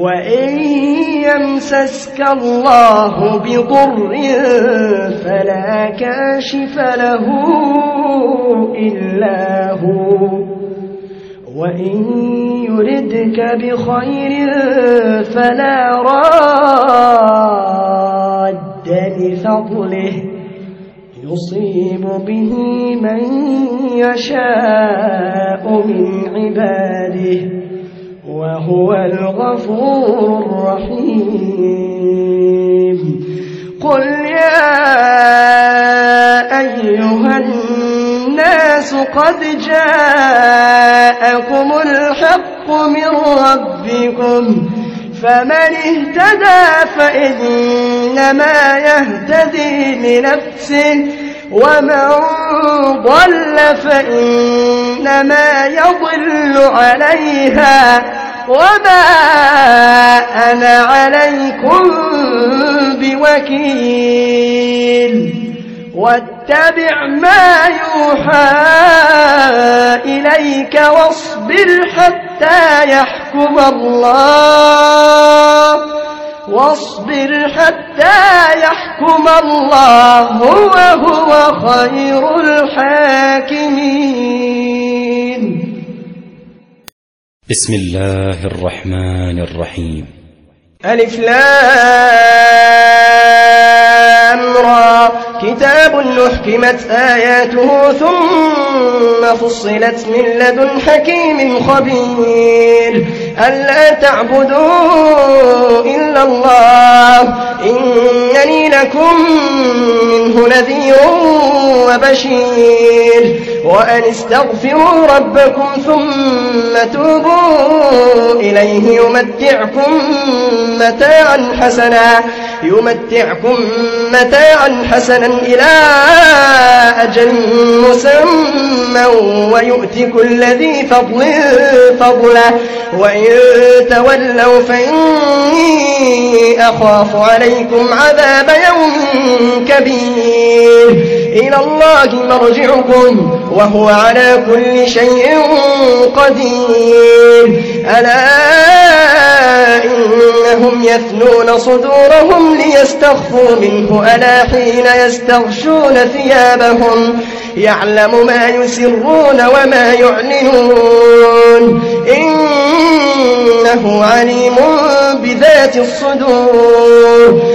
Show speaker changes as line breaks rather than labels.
وإن يمسسك الله بضر فلا كاشف له إلا هو وإن يردك بخير فلا راد لفضله يصيب به من يشاء من عباده وهو الغفور الرحيم. قل يا أيها الناس قد جاءكم الحق من ربكم فمن اهتدى فإنما يهتدي لنفسه ومن ضل فإنما يضل عليها وما أنا عليكم بوكيل. واتبع ما يوحى إليك واصبر حتى يحكم الله وهو خير الحاكمين.
بسم الله الرحمن الرحيم.
ألف لام را كتاب أحكمت آياته ثم فصلت من لدن حكيم خبير ألا تعبدوا إلا الله إنني لكم منه نذير وبشير وأن استغفروا ربكم ثم توبوا إليه يمتعكم متاعا حسنا إلى أجل مسمى ويؤتي كل ذي فضل فضله وإن تولوا فإني أخاف عليكم عذاب يوم كبير. إلى الله مرجعكم وهو على كل شيء قدير. ألا إنهم يثنون صدورهم ليستخفوا منه ألا حين يستغشون ثيابهم يعلم ما يسرون وما يعلنون إنه عليم بذات الصدور.